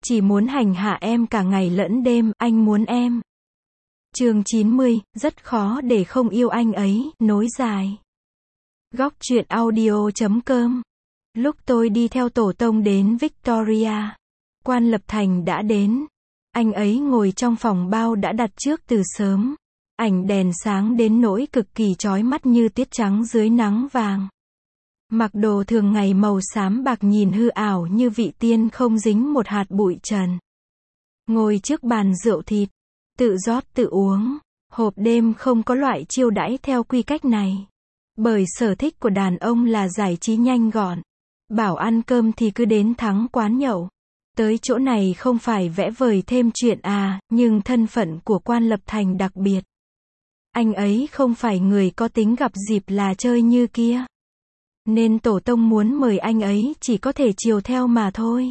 chỉ muốn hành hạ em cả ngày lẫn đêm, anh muốn em. Chương 90, rất khó để không yêu anh ấy, nối dài. Góc truyện audio.com. Lúc tôi đi theo tổ tông đến Victoria, Quan Lập Thành đã đến. Anh ấy ngồi trong phòng bao đã đặt trước từ sớm. Ảnh đèn sáng đến nỗi cực kỳ chói mắt như tuyết trắng dưới nắng vàng. Mặc đồ thường ngày màu xám bạc nhìn hư ảo như vị tiên không dính một hạt bụi trần. Ngồi trước bàn rượu thịt, tự rót tự uống. Hộp đêm không có loại chiêu đãi theo quy cách này. Bởi sở thích của đàn ông là giải trí nhanh gọn. Bảo ăn cơm thì cứ đến thắng quán nhậu. Tới chỗ này không phải vẽ vời thêm chuyện à, nhưng thân phận của Quan Lập Thành đặc biệt. Anh ấy không phải người có tính gặp dịp là chơi như kia. Nên tổ tông muốn mời anh ấy chỉ có thể chiều theo mà thôi.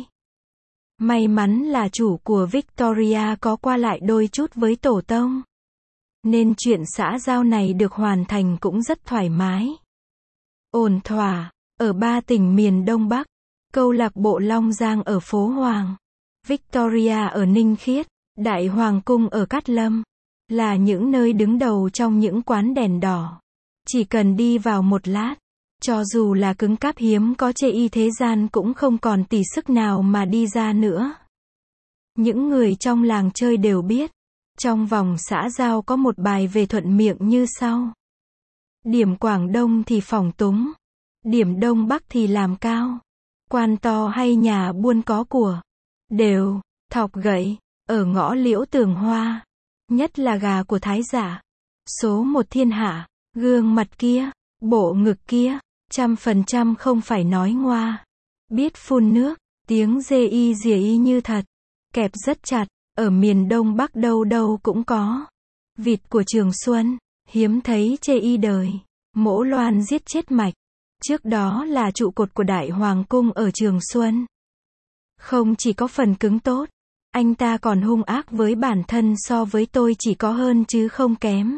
May mắn là chủ của Victoria có qua lại đôi chút với tổ tông. Nên chuyện xã giao này được hoàn thành cũng rất thoải mái. Ổn thỏa, ở 3 tỉnh miền Đông Bắc, câu lạc bộ Long Giang ở phố Hoàng, Victoria ở Ninh Khiết, Đại Hoàng Cung ở Cát Lâm, là những nơi đứng đầu trong những quán đèn đỏ. Chỉ cần đi vào một lát, cho dù là cứng cáp hiếm có chê y thế gian cũng không còn tỉ sức nào mà đi ra nữa. Những người trong làng chơi đều biết, trong vòng xã giao có một bài về thuận miệng như sau. Điểm Quảng Đông thì phỏng túng, điểm Đông Bắc thì làm cao. Quan to hay nhà buôn có của, đều, thọc gậy, ở ngõ Liễu Tường Hoa. Nhất là gà của Thái giả. Số 1 thiên hạ, gương mặt kia, bộ ngực kia, 100% không phải nói ngoa. Biết phun nước, tiếng dê y dìa y như thật. Kẹp rất chặt, ở miền Đông Bắc đâu đâu cũng có. Vịt của Trường Xuân, hiếm thấy chê y đời. Mỗ Loan giết chết mạch. Trước đó là trụ cột của Đại Hoàng Cung ở Trường Xuân. Không chỉ có phần cứng tốt, anh ta còn hung ác với bản thân so với tôi chỉ có hơn chứ không kém.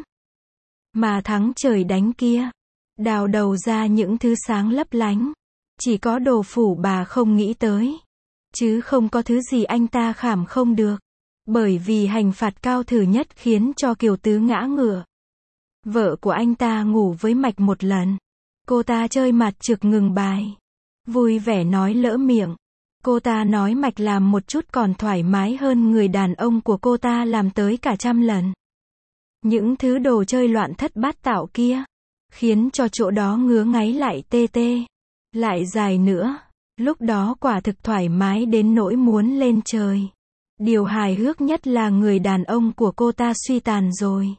Mà thắng trời đánh kia, đào đầu ra những thứ sáng lấp lánh. Chỉ có Đồ Phủ bà không nghĩ tới. Chứ không có thứ gì anh ta khảm không được. Bởi vì hành phạt cao thử nhất khiến cho Kiều Tứ ngã ngửa. Vợ của anh ta ngủ với Mạch một lần. Cô ta chơi mặt trực ngừng bài. Vui vẻ nói lỡ miệng. Cô ta nói Mạch làm một chút còn thoải mái hơn người đàn ông của cô ta làm tới cả 100 lần. Những thứ đồ chơi loạn thất bát tạo kia, khiến cho chỗ đó ngứa ngáy lại tê tê. Lại dài nữa. Lúc đó quả thực thoải mái đến nỗi muốn lên trời. Điều hài hước nhất là người đàn ông của cô ta suy tàn rồi.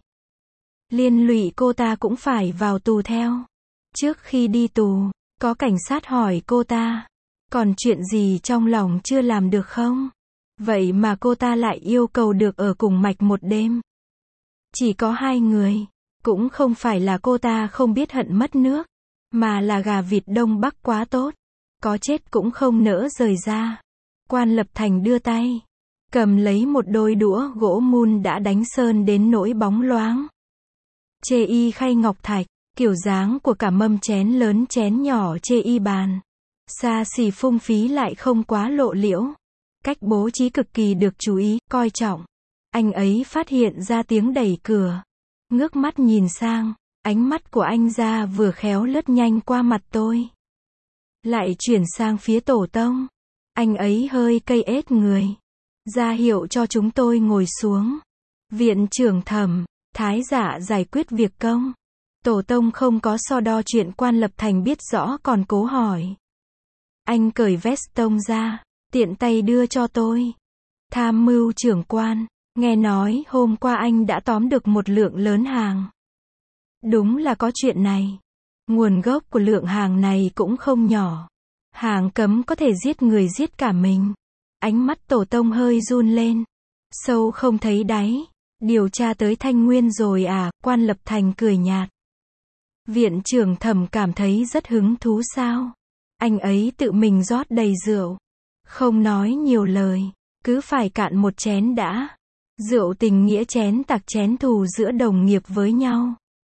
Liên lụy cô ta cũng phải vào tù theo. Trước khi đi tù, có cảnh sát hỏi cô ta, còn chuyện gì trong lòng chưa làm được không? Vậy mà cô ta lại yêu cầu được ở cùng Mạch một đêm. Chỉ có 2 người, cũng không phải là cô ta không biết hận mất nước, mà là gà vịt Đông Bắc quá tốt, có chết cũng không nỡ rời ra. Quan Lập Thành đưa tay, cầm lấy một đôi đũa gỗ mun đã đánh sơn đến nỗi bóng loáng. Chê y khay ngọc thạch, kiểu dáng của cả mâm chén lớn chén nhỏ chê y bàn. Xa xỉ phung phí lại không quá lộ liễu. Cách bố trí cực kỳ được chú ý, coi trọng. Anh ấy phát hiện ra tiếng đẩy cửa. Ngước mắt nhìn sang, ánh mắt của anh ra vừa khéo lướt nhanh qua mặt tôi. Lại chuyển sang phía tổ tông. Anh ấy hơi cây ết người. Ra hiệu cho chúng tôi ngồi xuống. Viện trưởng Thẩm, Thái giả giải quyết việc công. Tổ tông không có so đo chuyện Quan Lập Thành biết rõ còn cố hỏi. Anh cởi vest tông ra, tiện tay đưa cho tôi. Tham mưu trưởng quan, nghe nói hôm qua anh đã tóm được một lượng lớn hàng. Đúng là có chuyện này. Nguồn gốc của lượng hàng này cũng không nhỏ. Hàng cấm có thể giết người giết cả mình. Ánh mắt tổ tông hơi run lên. Sâu không thấy đáy. Điều tra tới Thanh Nguyên rồi à? Quan Lập Thành cười nhạt. Viện trưởng Thẩm cảm thấy rất hứng thú sao? Anh ấy tự mình rót đầy rượu. Không nói nhiều lời. Cứ phải cạn một chén đã. Rượu tình nghĩa chén tặc chén thù giữa đồng nghiệp với nhau.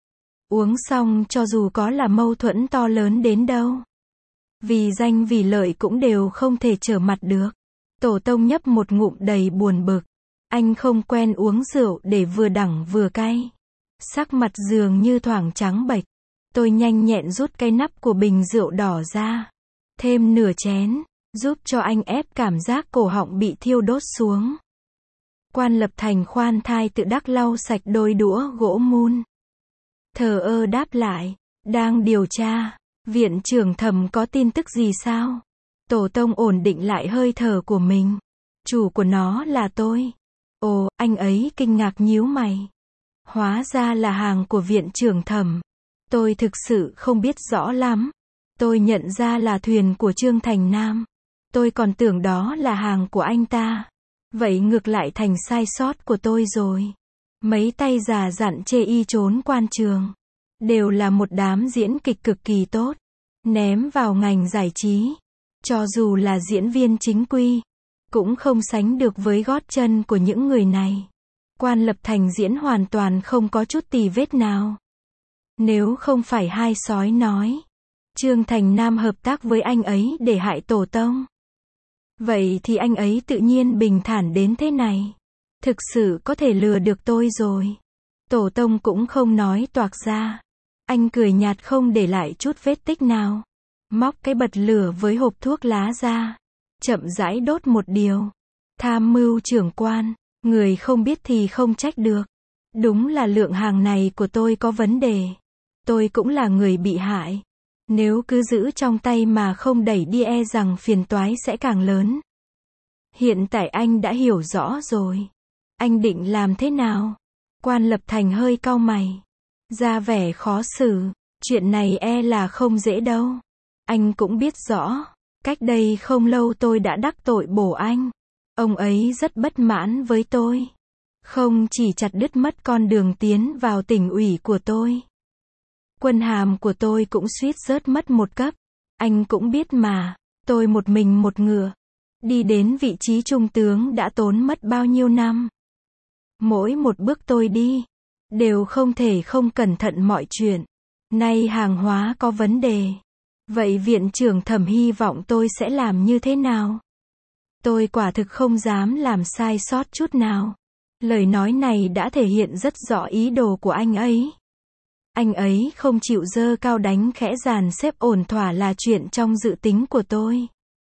Uống xong cho dù có là mâu thuẫn to lớn đến đâu. Vì danh vì lợi cũng đều không thể trở mặt được. Tổ tông nhấp một ngụm đầy buồn bực. Anh không quen uống rượu để vừa đắng vừa cay. Sắc mặt dường như thoảng trắng bệch. Tôi nhanh nhẹn rút cái nắp của bình rượu đỏ ra. Thêm nửa chén, giúp cho anh ép cảm giác cổ họng bị thiêu đốt xuống. Quan Lập Thành khoan thai tự đắc lau sạch đôi đũa gỗ mun. Thờ ơ đáp lại, đang điều tra. Viện trưởng Thẩm có tin tức gì sao? Tổ tông ổn định lại hơi thở của mình. Chủ của nó là tôi. Ồ, anh ấy kinh ngạc nhíu mày. Hóa ra là hàng của viện trưởng Thẩm. Tôi thực sự không biết rõ lắm. Tôi nhận ra là thuyền của Trương Thành Nam. Tôi còn tưởng đó là hàng của anh ta. Vậy ngược lại thành sai sót của tôi rồi. Mấy tay già dặn chê y trốn quan trường. Đều là một đám diễn kịch cực kỳ tốt. Ném vào ngành giải trí. Cho dù là diễn viên chính quy. Cũng không sánh được với gót chân của những người này. Quan Lập Thành diễn hoàn toàn không có chút tì vết nào. Nếu không phải hai sói nói. Trương Thành Nam hợp tác với anh ấy để hại tổ tông. Vậy thì anh ấy tự nhiên bình thản đến thế này. Thực sự có thể lừa được tôi rồi. Tổ tông cũng không nói toạc ra. Anh cười nhạt không để lại chút vết tích nào. Móc cái bật lửa với hộp thuốc lá ra. Chậm rãi đốt một điều. Tham mưu trưởng quan. Người không biết thì không trách được. Đúng là lượng hàng này của tôi có vấn đề. Tôi cũng là người bị hại. Nếu cứ giữ trong tay mà không đẩy đi e rằng phiền toái sẽ càng lớn. Hiện tại anh đã hiểu rõ rồi. Anh định làm thế nào? Quan Lập Thành hơi cau mày. Ra vẻ khó xử. Chuyện này e là không dễ đâu. Anh cũng biết rõ. Cách đây không lâu tôi đã đắc tội bổ anh. Ông ấy rất bất mãn với tôi. Không chỉ chặt đứt mất con đường tiến vào tỉnh ủy của tôi. Quân hàm của tôi cũng suýt rớt mất một cấp. Anh cũng biết mà. Tôi một mình một ngựa. Đi đến vị trí trung tướng đã tốn mất bao nhiêu năm. Mỗi một bước tôi đi. Đều không thể không cẩn thận mọi chuyện. Nay hàng hóa có vấn đề. Vậy viện trưởng Thẩm hy vọng tôi sẽ làm như thế nào? Tôi quả thực không dám làm sai sót chút nào. Lời nói này đã thể hiện rất rõ ý đồ của anh ấy. Anh ấy không chịu dơ cao đánh khẽ dàn xếp ổn thỏa là chuyện trong dự tính của tôi.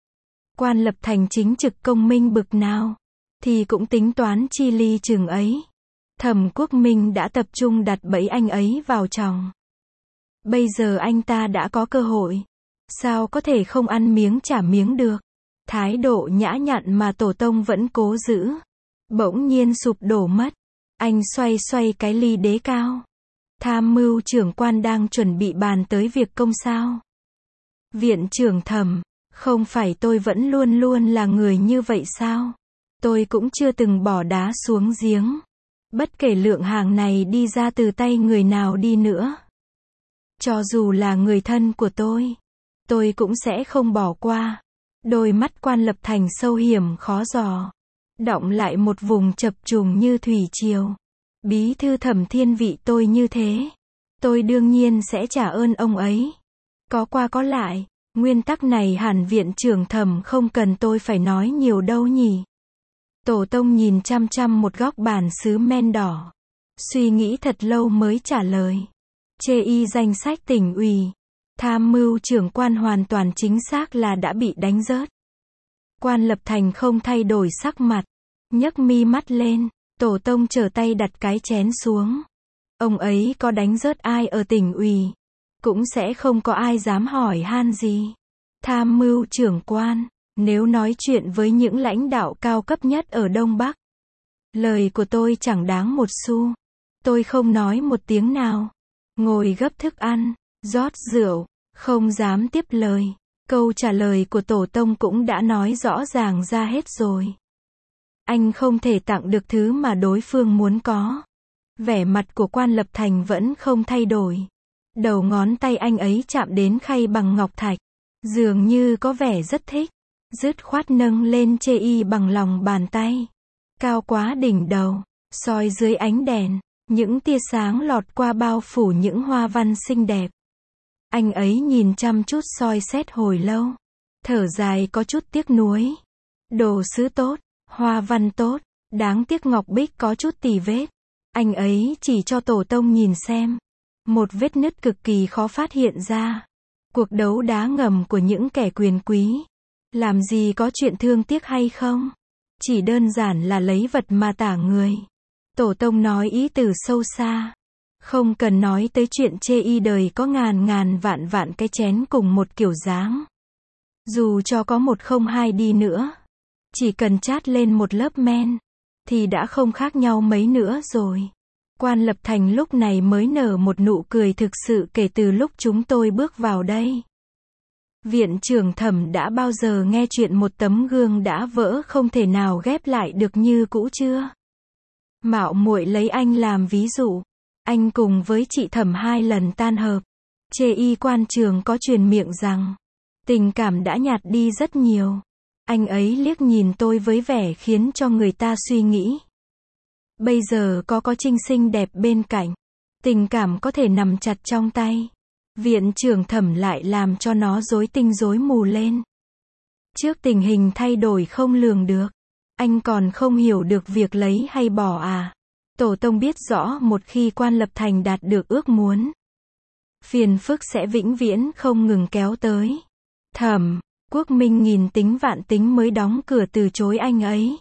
Quan Lập Thành chính trực công minh bực nào, thì cũng tính toán chi ly chừng ấy. Thẩm Quốc Minh đã tập trung đặt bẫy anh ấy vào chồng. Bây giờ anh ta đã có cơ hội. Sao có thể không ăn miếng trả miếng được? Thái độ nhã nhặn mà tổ tông vẫn cố giữ. Bỗng nhiên sụp đổ mất. Anh xoay xoay cái ly đế cao. Tham mưu trưởng quan đang chuẩn bị bàn tới việc công sao? Viện trưởng Thẩm, không phải tôi vẫn luôn luôn là người như vậy sao? Tôi cũng chưa từng bỏ đá xuống giếng. Bất kể lượng hàng này đi ra từ tay người nào đi nữa. Cho dù là người thân của tôi cũng sẽ không bỏ qua. Đôi mắt Quan Lập Thành sâu hiểm khó dò. Đọng lại một vùng chập trùng như thủy triều. Bí thư Thẩm thiên vị tôi như thế. Tôi đương nhiên sẽ trả ơn ông ấy. Có qua có lại. Nguyên tắc này hẳn viện trưởng Thẩm không cần tôi phải nói nhiều đâu nhỉ. Tổ tông nhìn chăm chăm một góc bàn sứ men đỏ. Suy nghĩ thật lâu mới trả lời. Chê y danh sách tỉnh ủy. Tham mưu trưởng quan hoàn toàn chính xác là đã bị đánh rớt. Quan Lập Thành không thay đổi sắc mặt. Nhấc mi mắt lên. Tổ tông trở tay đặt cái chén xuống. Ông ấy có đánh rớt ai ở tỉnh ủy. Cũng sẽ không có ai dám hỏi han gì. Tham mưu trưởng quan. Nếu nói chuyện với những lãnh đạo cao cấp nhất ở Đông Bắc. Lời của tôi chẳng đáng một xu. Tôi không nói một tiếng nào. Ngồi gấp thức ăn. Rót rượu. Không dám tiếp lời. Câu trả lời của tổ tông cũng đã nói rõ ràng ra hết rồi. Anh không thể tặng được thứ mà đối phương muốn có. Vẻ mặt của Quan Lập Thành vẫn không thay đổi. Đầu ngón tay anh ấy chạm đến khay bằng ngọc thạch. Dường như có vẻ rất thích. Dứt khoát nâng lên chê y bằng lòng bàn tay. Cao quá đỉnh đầu. Soi dưới ánh đèn. Những tia sáng lọt qua bao phủ những hoa văn xinh đẹp. Anh ấy nhìn chăm chút soi xét hồi lâu. Thở dài có chút tiếc nuối. Đồ sứ tốt, hoa văn tốt, đáng tiếc ngọc bích có chút tì vết. Anh ấy chỉ cho tổ tông nhìn xem. Một vết nứt cực kỳ khó phát hiện ra. Cuộc đấu đá ngầm của những kẻ quyền quý. Làm gì có chuyện thương tiếc hay không? Chỉ đơn giản là lấy vật mà tả người. Tổ tông nói ý từ sâu xa. Không cần nói tới chuyện chê y đời có ngàn ngàn vạn vạn cái chén cùng một kiểu dáng. Dù cho có 102 đi nữa, chỉ cần chát lên một lớp men, thì đã không khác nhau mấy nữa rồi. Quan Lập Thành lúc này mới nở một nụ cười thực sự kể từ lúc chúng tôi bước vào đây. Viện trưởng Thẩm đã bao giờ nghe chuyện một tấm gương đã vỡ không thể nào ghép lại được như cũ chưa? Mạo muội lấy anh làm ví dụ. Anh cùng với chị Thẩm 2 lần tan hợp. Chê y quan trường có truyền miệng rằng tình cảm đã nhạt đi rất nhiều. Anh ấy liếc nhìn tôi với vẻ khiến cho người ta suy nghĩ. Bây giờ có Trinh xinh đẹp bên cạnh. Tình cảm có thể nằm chặt trong tay. Viện trưởng Thẩm lại làm cho nó rối tinh rối mù lên. Trước tình hình thay đổi không lường được. Anh còn không hiểu được việc lấy hay bỏ à? Tổ tông biết rõ một khi Quan Lập Thành đạt được ước muốn, phiền phức sẽ vĩnh viễn không ngừng kéo tới. Thẩm Quốc Minh nghìn tính vạn tính mới đóng cửa từ chối anh ấy.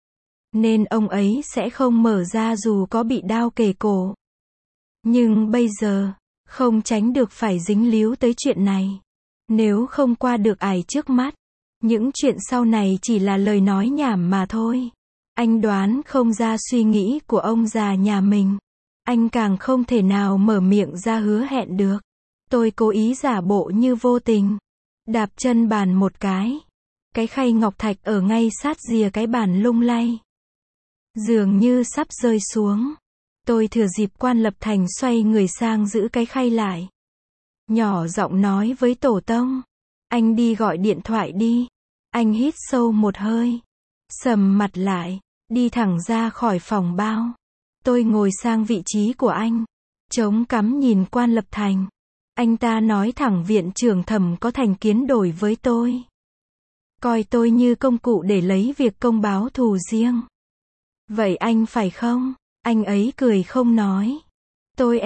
Nên ông ấy sẽ không mở ra dù có bị đao kề cổ. Nhưng bây giờ, không tránh được phải dính líu tới chuyện này. Nếu không qua được ải trước mắt, những chuyện sau này chỉ là lời nói nhảm mà thôi. Anh đoán không ra suy nghĩ của ông già nhà mình. Anh càng không thể nào mở miệng ra hứa hẹn được. Tôi cố ý giả bộ như vô tình. Đạp chân bàn một cái. Cái khay ngọc thạch ở ngay sát rìa cái bàn lung lay. Dường như sắp rơi xuống. Tôi thừa dịp Quan Lập Thành xoay người sang giữ cái khay lại. Nhỏ giọng nói với tổ tông. Anh đi gọi điện thoại đi. Anh hít sâu một hơi. Sầm mặt lại. Đi thẳng ra khỏi phòng bao. Tôi ngồi sang vị trí của anh. Chống cằm nhìn Quan Lập Thành. Anh ta nói thẳng viện trưởng Thẩm có thành kiến đổi với tôi. Coi tôi như công cụ để lấy việc công báo thù riêng. Vậy anh phải không? Anh ấy cười không nói. Tôi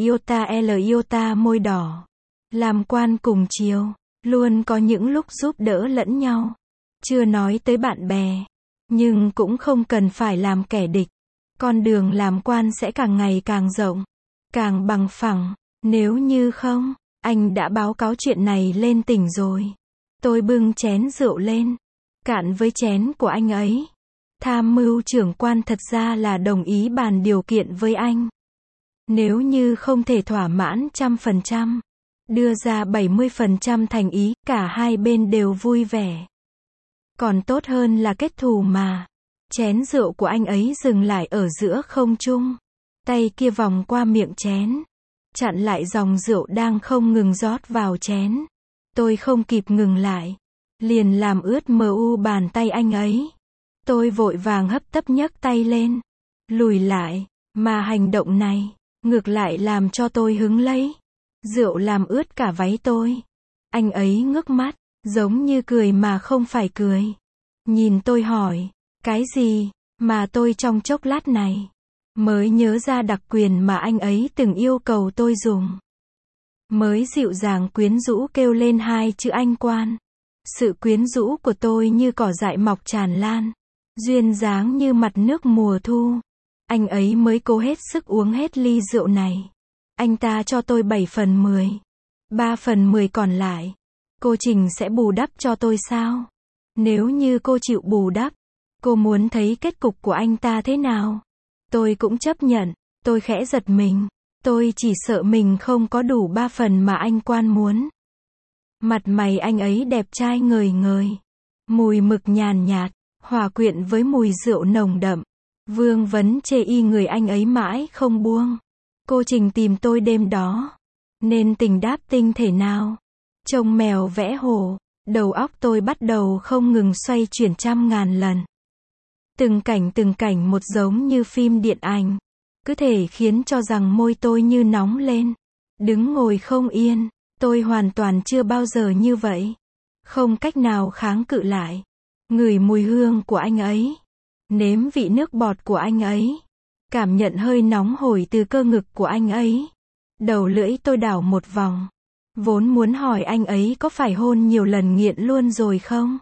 L iota môi đỏ. Làm quan cùng chiều. Luôn có những lúc giúp đỡ lẫn nhau. Chưa nói tới bạn bè. Nhưng cũng không cần phải làm kẻ địch. Con đường làm quan sẽ càng ngày càng rộng. Càng bằng phẳng. Nếu như không, anh đã báo cáo chuyện này lên tỉnh rồi. Tôi bưng chén rượu lên. Cạn với chén của anh ấy. Tham mưu trưởng quan thật ra là đồng ý bàn điều kiện với anh. Nếu như không thể thỏa mãn 100%, đưa ra 70% thành ý, cả hai bên đều vui vẻ. Còn tốt hơn là kết thù mà. Chén rượu của anh ấy dừng lại ở giữa không trung. Tay kia vòng qua miệng chén. Chặn lại dòng rượu đang không ngừng rót vào chén. Tôi không kịp ngừng lại. Liền làm ướt bàn tay anh ấy. Tôi vội vàng hấp tấp nhấc tay lên. Lùi lại. Mà hành động này, ngược lại làm cho tôi hứng lấy. Rượu làm ướt cả váy tôi. Anh ấy ngước mắt, giống như cười mà không phải cười. Nhìn tôi hỏi, cái gì, mà tôi trong chốc lát này, mới nhớ ra đặc quyền mà anh ấy từng yêu cầu tôi dùng. Mới dịu dàng quyến rũ kêu lên hai chữ anh quan. Sự quyến rũ của tôi như cỏ dại mọc tràn lan. Duyên dáng như mặt nước mùa thu. Anh ấy mới cố hết sức uống hết ly rượu này. Anh ta cho tôi 7/10. 3/10 còn lại. Cô Trình sẽ bù đắp cho tôi sao? Nếu như cô chịu bù đắp, cô muốn thấy kết cục của anh ta thế nào? Tôi cũng chấp nhận. Tôi khẽ giật mình. Tôi chỉ sợ mình không có đủ 3 phần mà anh quan muốn. Mặt mày anh ấy đẹp trai ngời ngời. Mùi mực nhàn nhạt, hòa quyện với mùi rượu nồng đậm. Vương vấn chê y người anh ấy mãi không buông. Cô Trình tìm tôi đêm đó. Nên tình đáp tinh thể nào? Trông mèo vẽ hổ. Đầu óc tôi bắt đầu không ngừng xoay chuyển 100.000 lần. Từng cảnh một giống như phim điện ảnh. Cứ thể khiến cho rằng môi tôi như nóng lên. Đứng ngồi không yên. Tôi hoàn toàn chưa bao giờ như vậy. Không cách nào kháng cự lại. ngửi mùi hương của anh ấy, nếm vị nước bọt của anh ấy, cảm nhận hơi nóng hổi từ cơ ngực của anh ấy. Đầu lưỡi tôi đảo một vòng, vốn muốn hỏi anh ấy có phải hôn nhiều lần nghiện luôn rồi không?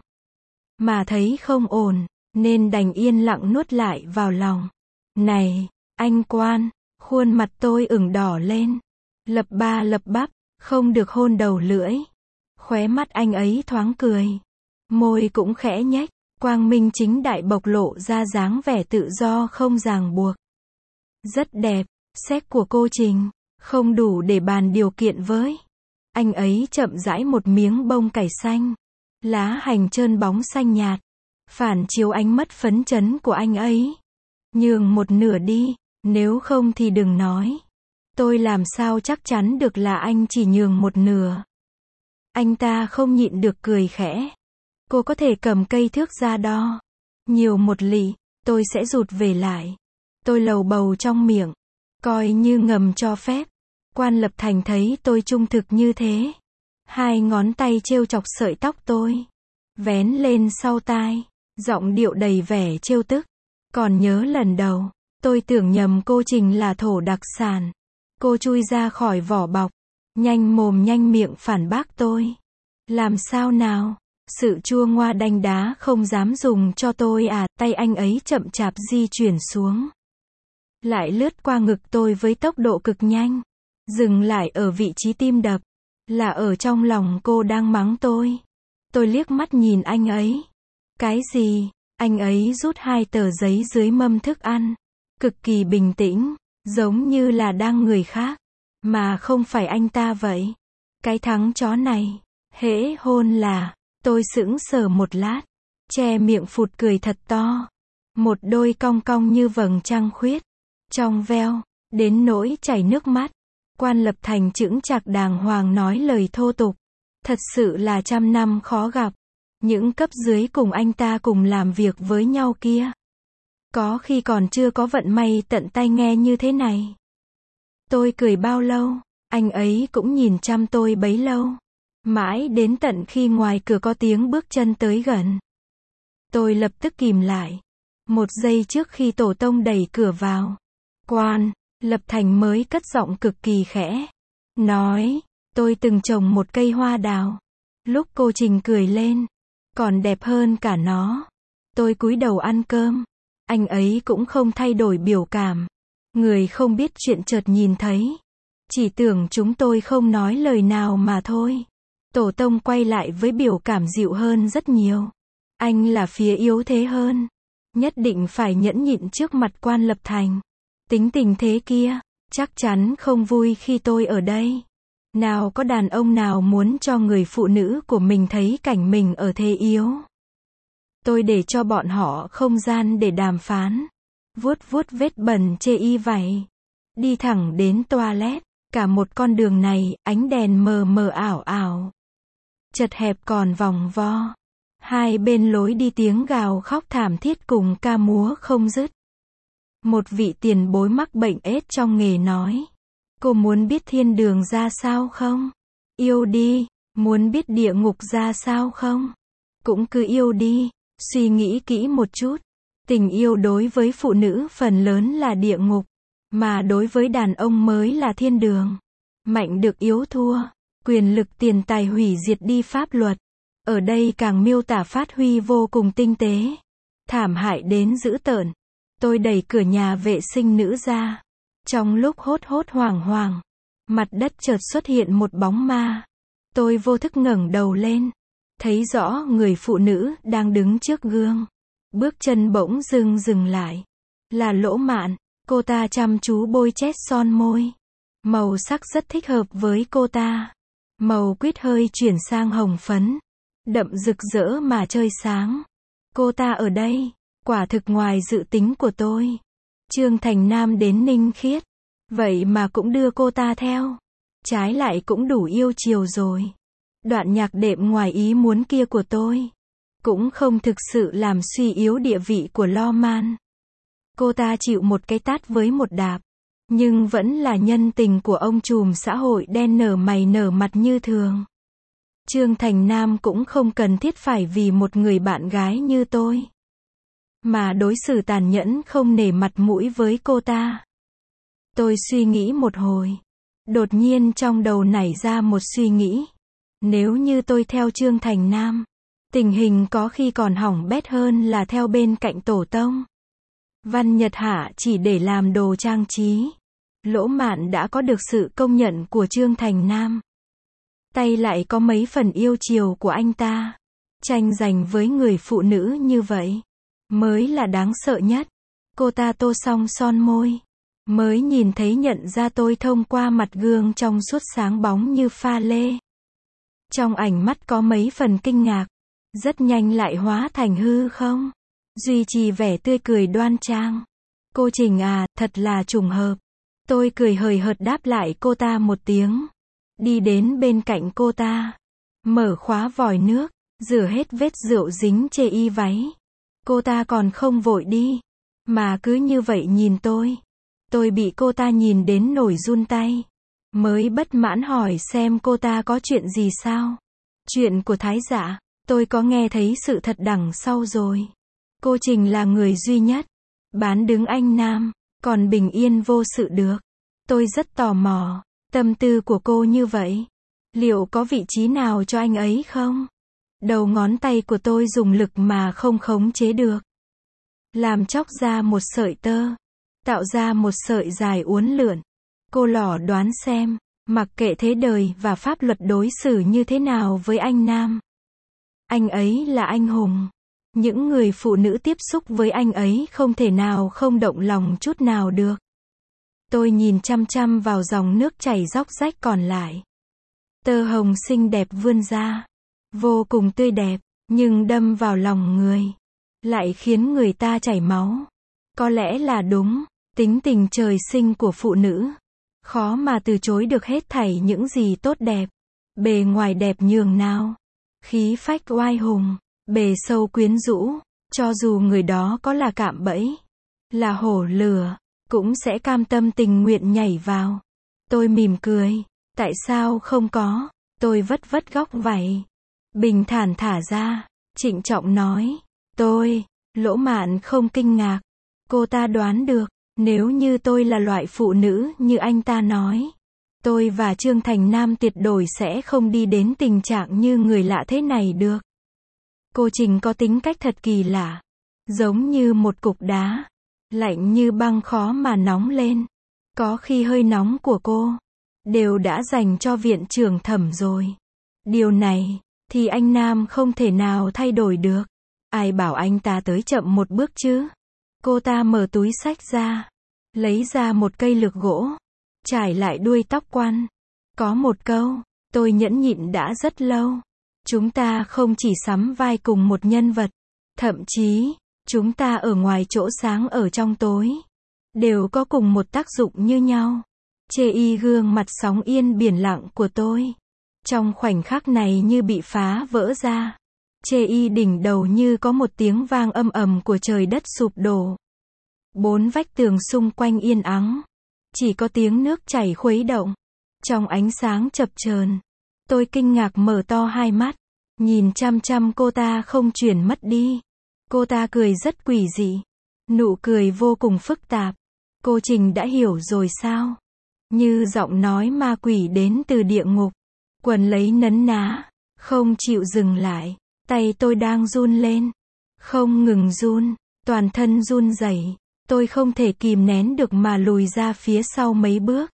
Mà thấy không ổn, nên đành yên lặng nuốt lại vào lòng. Này, anh Quan, khuôn mặt tôi ửng đỏ lên, lập ba lập bắp, không được hôn đầu lưỡi. Khóe mắt anh ấy thoáng cười, môi cũng khẽ nhếch, quang minh chính đại bộc lộ ra dáng vẻ tự do không ràng buộc. Rất đẹp, séc của cô Trình, không đủ để bàn điều kiện với. Anh ấy chậm rãi một miếng bông cải xanh, lá hành trơn bóng xanh nhạt, phản chiếu ánh mắt phấn chấn của anh ấy. Nhường một nửa đi, nếu không thì đừng nói. Tôi làm sao chắc chắn được là anh chỉ nhường một nửa. Anh ta không nhịn được cười khẽ. Cô có thể cầm cây thước ra đo. Nhiều một lì, tôi sẽ rụt về lại. Tôi lầu bầu trong miệng, coi như ngầm cho phép. Quan Lập Thành thấy tôi trung thực như thế, hai ngón tay trêu chọc sợi tóc tôi, vén lên sau tai, giọng điệu đầy vẻ trêu tức. Còn nhớ lần đầu, tôi tưởng nhầm cô Trình là thổ đặc sản. Cô chui ra khỏi vỏ bọc, nhanh mồm nhanh miệng phản bác tôi. Làm sao nào? Sự chua ngoa đanh đá không dám dùng cho tôi à? Tay anh ấy chậm chạp di chuyển xuống, lại lướt qua ngực tôi với tốc độ cực nhanh, dừng lại ở vị trí tim đập. Là ở trong lòng cô đang mắng tôi. Tôi liếc mắt nhìn anh ấy. Cái gì? Anh ấy rút hai tờ giấy dưới mâm thức ăn, cực kỳ bình tĩnh, giống như là đang người khác, mà không phải anh ta vậy. Cái thắng chó này, hễ hôn là, tôi sững sờ một lát, che miệng phụt cười thật to. Một đôi cong cong như vầng trăng khuyết, trong veo, đến nỗi chảy nước mắt. Quan Lập Thành chững chạc đàng hoàng nói lời thô tục. Thật sự là trăm năm khó gặp. Những cấp dưới cùng anh ta cùng làm việc với nhau kia, có khi còn chưa có vận may tận tay nghe như thế này. Tôi cười bao lâu, anh ấy cũng nhìn chăm tôi bấy lâu. Mãi đến tận khi ngoài cửa có tiếng bước chân tới gần, tôi lập tức kìm lại. Một giây trước khi tổ tông đẩy cửa vào, Quan Lập Thành mới cất giọng cực kỳ khẽ, nói, tôi từng trồng một cây hoa đào. Lúc cô Trình cười lên, còn đẹp hơn cả nó. Tôi cúi đầu ăn cơm, anh ấy cũng không thay đổi biểu cảm. Người không biết chuyện chợt nhìn thấy, chỉ tưởng chúng tôi không nói lời nào mà thôi. Tổ tông quay lại với biểu cảm dịu hơn rất nhiều. Anh là phía yếu thế hơn, nhất định phải nhẫn nhịn trước mặt Quan Lập Thành. Tính tình thế kia, chắc chắn không vui khi tôi ở đây. Nào có đàn ông nào muốn cho người phụ nữ của mình thấy cảnh mình ở thế yếu. Tôi để cho bọn họ không gian để đàm phán. Vuốt vuốt vết bẩn chê y vải, đi thẳng đến toilet. Cả một con đường này, ánh đèn mờ mờ ảo ảo, chật hẹp còn vòng vo. Hai bên lối đi tiếng gào khóc thảm thiết cùng ca múa không dứt. Một vị tiền bối mắc bệnh ết trong nghề nói, cô muốn biết thiên đường ra sao không? Yêu đi. Muốn biết địa ngục ra sao không? Cũng cứ yêu đi. Suy nghĩ kỹ một chút. Tình yêu đối với phụ nữ phần lớn là địa ngục, mà đối với đàn ông mới là thiên đường. Mạnh được yếu thua, quyền lực tiền tài hủy diệt đi pháp luật. Ở đây càng miêu tả phát huy vô cùng tinh tế, thảm hại đến dữ tợn. Tôi đẩy cửa nhà vệ sinh nữ ra. Trong lúc hốt hốt hoảng hoảng, mặt đất chợt xuất hiện một bóng ma. Tôi vô thức ngẩng đầu lên, thấy rõ người phụ nữ đang đứng trước gương. Bước chân bỗng dưng dừng lại. Là Lỗ Mạn. Cô ta chăm chú bôi chét son môi. Màu sắc rất thích hợp với cô ta. Màu quýt hơi chuyển sang hồng phấn, đậm rực rỡ mà chơi sáng. Cô ta ở đây, quả thực ngoài dự tính của tôi. Trương Thành Nam đến Ninh Khiết, vậy mà cũng đưa cô ta theo. Trái lại cũng đủ yêu chiều rồi. Đoạn nhạc đệm ngoài ý muốn kia của tôi cũng không thực sự làm suy yếu địa vị của Lo Man. Cô ta chịu một cái tát với một đạp, nhưng vẫn là nhân tình của ông trùm xã hội đen nở mày nở mặt như thường. Trương Thành Nam cũng không cần thiết phải vì một người bạn gái như tôi mà đối xử tàn nhẫn không nể mặt mũi với cô ta. Tôi suy nghĩ một hồi. Đột nhiên trong đầu nảy ra một suy nghĩ. Nếu như tôi theo Trương Thành Nam, tình hình có khi còn hỏng bét hơn là theo bên cạnh tổ tông. Văn Nhật Hạ chỉ để làm đồ trang trí. Lỗ Mạn đã có được sự công nhận của Trương Thành Nam. Tay lại có mấy phần yêu chiều của anh ta. Tranh giành với người phụ nữ như vậy mới là đáng sợ nhất. Cô ta tô xong son môi, mới nhìn thấy nhận ra tôi thông qua mặt gương trong suốt sáng bóng như pha lê. Trong ánh mắt có mấy phần kinh ngạc, rất nhanh lại hóa thành hư không, duy trì vẻ tươi cười đoan trang. Cô Trình à, thật là trùng hợp. Tôi cười hời hợt đáp lại cô ta một tiếng. Đi đến bên cạnh cô ta, mở khóa vòi nước, rửa hết vết rượu dính chê y váy. Cô ta còn không vội đi, mà cứ như vậy nhìn tôi. Tôi bị cô ta nhìn đến nổi run tay. Mới bất mãn hỏi xem cô ta có chuyện gì sao. Chuyện của Thái Dạ, tôi có nghe thấy sự thật đằng sau rồi. Cô Trình là người duy nhất bán đứng anh Nam, còn bình yên vô sự được. Tôi rất tò mò, tâm tư của cô như vậy, liệu có vị trí nào cho anh ấy không? Đầu ngón tay của tôi dùng lực mà không khống chế được, làm chóc ra một sợi tơ, tạo ra một sợi dài uốn lượn. Cô lỏ đoán xem, mặc kệ thế đời và pháp luật đối xử như thế nào với anh Nam, anh ấy là anh hùng. Những người phụ nữ tiếp xúc với anh ấy không thể nào không động lòng chút nào được. Tôi nhìn chăm chăm vào dòng nước chảy róc rách còn lại. Tơ hồng xinh đẹp vươn ra, vô cùng tươi đẹp, nhưng đâm vào lòng người, lại khiến người ta chảy máu. Có lẽ là đúng, tính tình trời sinh của phụ nữ, khó mà từ chối được hết thảy những gì tốt đẹp. Bề ngoài đẹp nhường nào, khí phách oai hùng, bề sâu quyến rũ, cho dù người đó có là cạm bẫy, là hổ lửa, cũng sẽ cam tâm tình nguyện nhảy vào. Tôi mỉm cười, tại sao không có? Tôi vất vất góc vảy, bình thản thả ra, trịnh trọng nói. Lỗ Mạn không kinh ngạc. Cô ta đoán được, nếu như tôi là loại phụ nữ như anh ta nói, tôi và Trương Thành Nam tuyệt đối sẽ không đi đến tình trạng như người lạ thế này được. Cô Trình có tính cách thật kỳ lạ, giống như một cục đá, lạnh như băng khó mà nóng lên. Có khi hơi nóng của cô đều đã dành cho viện trưởng Thẩm rồi. Điều này thì anh Nam không thể nào thay đổi được. Ai bảo anh ta tới chậm một bước chứ? Cô ta mở túi xách ra, lấy ra một cây lược gỗ, trải lại đuôi tóc quăn. Có một câu, tôi nhẫn nhịn đã rất lâu. Chúng ta không chỉ sắm vai cùng một nhân vật, thậm chí, chúng ta ở ngoài chỗ sáng ở trong tối, đều có cùng một tác dụng như nhau. Chê y gương mặt sóng yên biển lặng của tôi, trong khoảnh khắc này như bị phá vỡ ra. Chê y đỉnh đầu như có một tiếng vang âm ầm của trời đất sụp đổ. Bốn vách tường xung quanh yên ắng, chỉ có tiếng nước chảy khuấy động. Trong ánh sáng chập chờn, tôi kinh ngạc mở to hai mắt, nhìn chăm chăm cô ta không chuyển mất đi. Cô ta cười rất quỷ dị, nụ cười vô cùng phức tạp. Cô Trình đã hiểu rồi sao? Như giọng nói ma quỷ đến từ địa ngục, quần lấy nấn ná, không chịu dừng lại. Tay tôi đang run lên, không ngừng run, toàn thân run rẩy. Tôi không thể kìm nén được mà lùi ra phía sau mấy bước,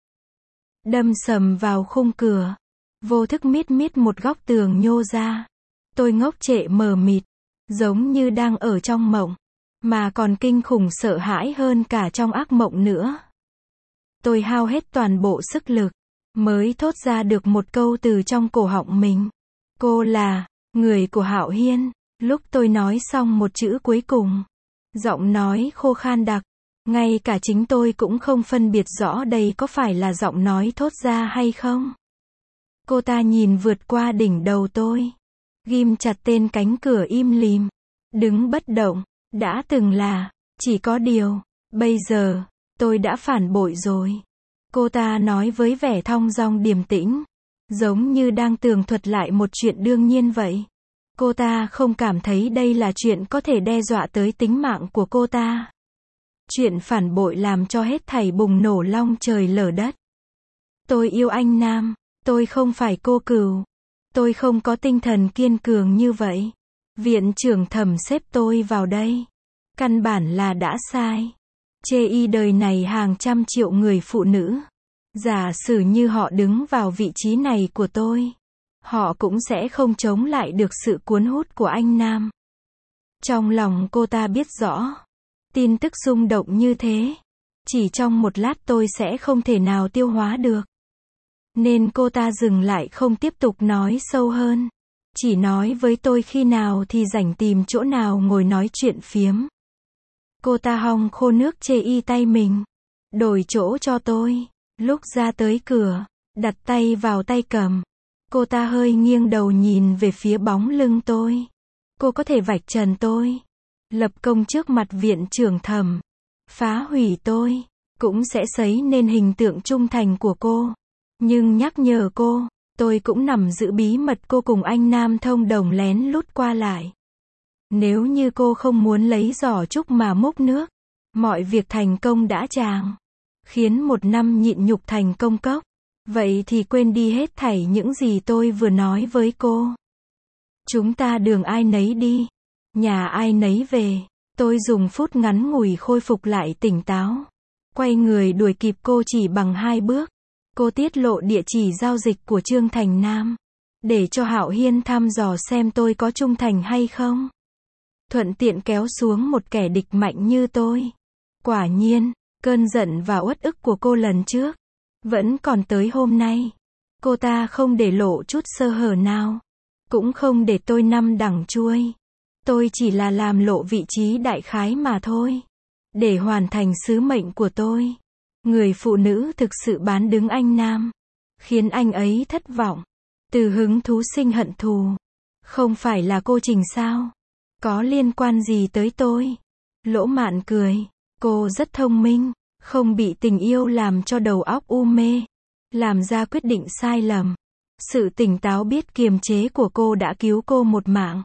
đâm sầm vào khung cửa, vô thức miết miết một góc tường nhô ra. Tôi ngốc trệ mờ mịt, giống như đang ở trong mộng, mà còn kinh khủng sợ hãi hơn cả trong ác mộng nữa. Tôi hao hết toàn bộ sức lực, mới thốt ra được một câu từ trong cổ họng mình. Cô là người của Hạo Hiên. Lúc tôi nói xong một chữ cuối cùng, giọng nói khô khan đặc, ngay cả chính tôi cũng không phân biệt rõ đây có phải là giọng nói thốt ra hay không. Cô ta nhìn vượt qua đỉnh đầu tôi, ghim chặt tên cánh cửa im lìm, đứng bất động. Đã từng là, chỉ có điều, bây giờ, tôi đã phản bội rồi. Cô ta nói với vẻ thong dong điềm tĩnh. Giống như đang tường thuật lại một chuyện đương nhiên vậy. Cô ta không cảm thấy đây là chuyện có thể đe dọa tới tính mạng của cô ta. Chuyện phản bội làm cho hết thảy bùng nổ long trời lở đất. Tôi yêu anh Nam, tôi không phải cô cừu. Tôi không có tinh thần kiên cường như vậy. Viện trưởng Thẩm xếp tôi vào đây. Căn bản là đã sai. Chê y đời này hàng trăm triệu người phụ nữ. Giả sử như họ đứng vào vị trí này của tôi, họ cũng sẽ không chống lại được sự cuốn hút của anh Nam. Trong lòng cô ta biết rõ, tin tức rung động như thế, chỉ trong một lát tôi sẽ không thể nào tiêu hóa được. Nên cô ta dừng lại không tiếp tục nói sâu hơn. Chỉ nói với tôi khi nào thì rảnh tìm chỗ nào ngồi nói chuyện phiếm. Cô ta hong khô nước chê y tay mình. Đổi chỗ cho tôi. Lúc ra tới cửa, đặt tay vào tay cầm. Cô ta hơi nghiêng đầu nhìn về phía bóng lưng tôi. Cô có thể vạch trần tôi. Lập công trước mặt viện trưởng Thẩm. Phá hủy tôi. Cũng sẽ sấy nên hình tượng trung thành của cô. Nhưng nhắc nhở cô, tôi cũng nằm giữ bí mật cô cùng anh Nam thông đồng lén lút qua lại. Nếu như cô không muốn lấy giỏ trúc mà múc nước, mọi việc thành công đã tràng. Khiến 1 năm nhịn nhục thành công cốc. Vậy thì quên đi hết thảy những gì tôi vừa nói với cô. Chúng ta đường ai nấy đi. Nhà ai nấy về. Tôi dùng phút ngắn ngủi khôi phục lại tỉnh táo. Quay người đuổi kịp cô chỉ bằng 2 bước. Cô tiết lộ địa chỉ giao dịch của Trương Thành Nam. Để cho Hạo Hiên thăm dò xem tôi có trung thành hay không. Thuận tiện kéo xuống một kẻ địch mạnh như tôi. Quả nhiên, cơn giận và uất ức của cô lần trước vẫn còn tới hôm nay. Cô ta không để lộ chút sơ hở nào. Cũng không để tôi nằm đằng chuôi. Tôi chỉ là làm lộ vị trí đại khái mà thôi. Để hoàn thành sứ mệnh của tôi. Người phụ nữ thực sự bán đứng anh Nam. Khiến anh ấy thất vọng. Từ hứng thú sinh hận thù. Không phải là cô Trình sao? Có liên quan gì tới tôi? Lỗ Mạn cười. Cô rất thông minh. Không bị tình yêu làm cho đầu óc u mê. Làm ra quyết định sai lầm. Sự tỉnh táo biết kiềm chế của cô đã cứu cô một mạng.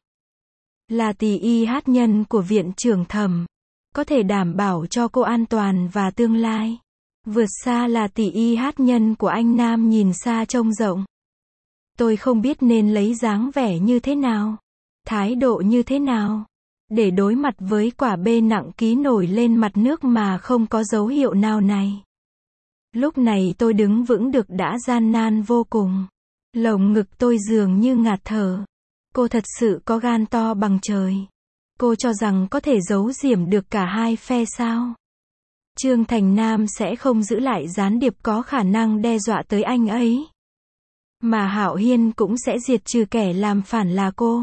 Là tỷ y hát nhân của viện trưởng Thẩm. Có thể đảm bảo cho cô an toàn và tương lai. Vượt xa là tỷ y hát nhân của anh Nam nhìn xa trông rộng. Tôi không biết nên lấy dáng vẻ như thế nào. Thái độ như thế nào. Để đối mặt với quả bê nặng ký nổi lên mặt nước mà không có dấu hiệu nào này. Lúc này tôi đứng vững được đã gian nan vô cùng. Lồng ngực tôi dường như ngạt thở. Cô thật sự có gan to bằng trời. Cô cho rằng có thể giấu giếm được cả hai phe sao? Trương Thành Nam sẽ không giữ lại gián điệp có khả năng đe dọa tới anh ấy. Mà Hạo Hiên cũng sẽ diệt trừ kẻ làm phản là cô.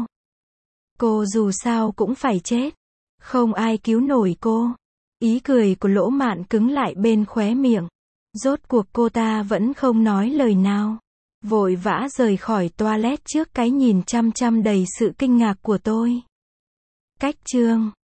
Cô dù sao cũng phải chết. Không ai cứu nổi cô. Ý cười của Lỗ Mạn cứng lại bên khóe miệng. Rốt cuộc cô ta vẫn không nói lời nào. Vội vã rời khỏi toilet trước cái nhìn chăm chăm đầy sự kinh ngạc của tôi. Cách chương